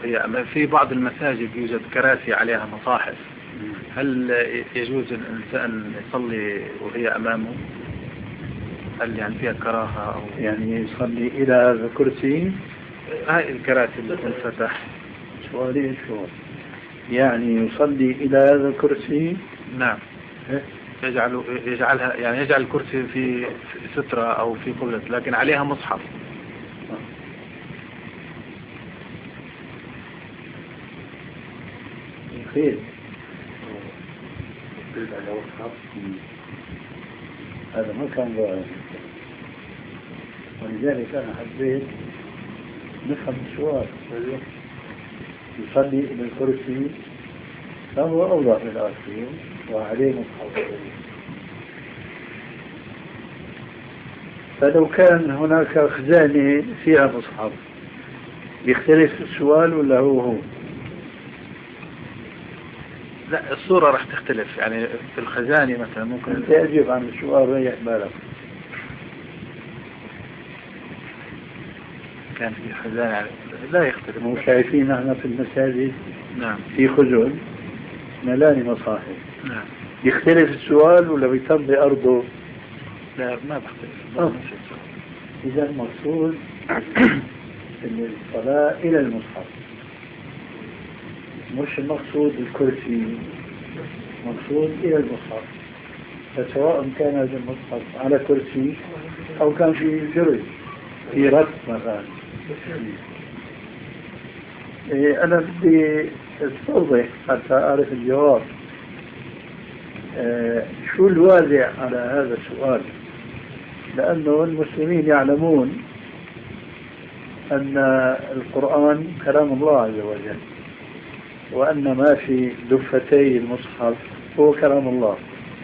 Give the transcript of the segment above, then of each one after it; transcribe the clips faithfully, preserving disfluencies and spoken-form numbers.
وهي في بعض المساجد يوجد كراسي عليها مصاحف، هل يجوز الإنسان يصلي وهي أمامه؟ هل يعني فيها كراهة أو يعني يصلي إلى هذا الكرسي؟ هاي الكراسي اللي تنفتح. سؤالي شو يعني يصلي إلى هذا الكرسي؟ نعم. يجعل يجعلها يعني يجعل الكرسي في سترة أو في قبلة لكن عليها مصحف. خير. هذا ما كان رأي، ولذلك أنا حبيت نفهم السؤال. يصلي إلى الكرسي فهو أوضح للآخرين وعليه مصحف. فلو كان هناك خزانة فيها مصحف يختلف السؤال ولا هو هو؟ لا الصورة راح تختلف، يعني في الخزانة مثلا ممكن أنت أجيب عن السؤال ريح بالك. كان في خزانة يعني لا يختلف. مو شايفين احنا في المساجد نعم في خزن ملاني مصاحف. نعم. يختلف السؤال ولا بيتم بأرضه؟ لا ما بختلف. أه. إذا المقصود الصلاة إلى المصحف، مش المقصود الكرسي، مقصود إلى المصحف. فسواء كان هذا المصحف على كرسي أو كان في جرج في رف مثلا. إيه أنا بدي استوضح حتى أعرف الجواب. إيه شو الوازع على هذا السؤال؟ لأنه المسلمين يعلمون أن القرآن كلام الله عز وجل، وأن ما في دفتي المصحف هو كلام الله.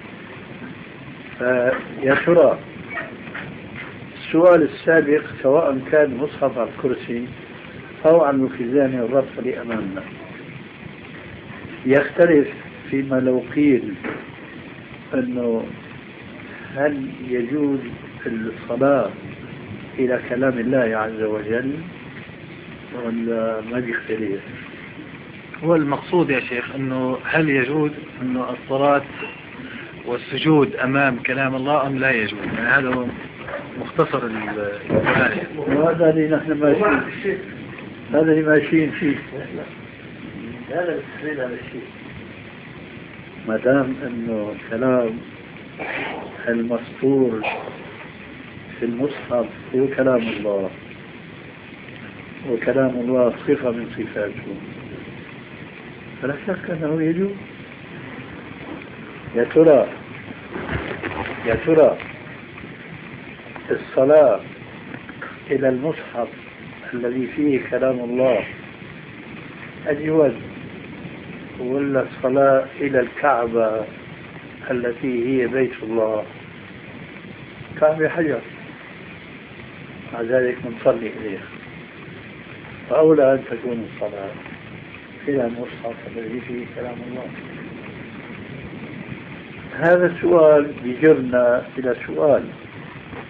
فيا ترى السؤال السابق سواء كان مصحف على الكرسي أو عن الخزانة الرفع لأمامنا يختلف فيما لو قيل أنه هل يجوز الصلاة إلى كلام الله عز وجل ولا ما بيختلف؟ هو المقصود يا شيخ أنه هل يجوز أنه الصلاة والسجود أمام كلام الله أم لا يجوز؟ يعني هذا هو مختصر الكلام. وهذا اللي نحن ماشيين، هذا اللي ماشيين فيه. هذا التحليل على الشيء ما دام أنه كلام المسطور في المصحف هو كلام الله، وكلام الله صفة من صفاته، فلا شك أنه يجوز. يا ترى يا ترى الصلاة إلى المصحف الذي فيه كلام الله أجوز ولا الصلاة إلى الكعبة التي هي بيت الله؟ كعبة حجر، مع ذلك نصلي إليها، فأولى أن تكون الصلاة إلى المصحف الذي فيه كلام الله. هذا السؤال يجرنا إلى سؤال: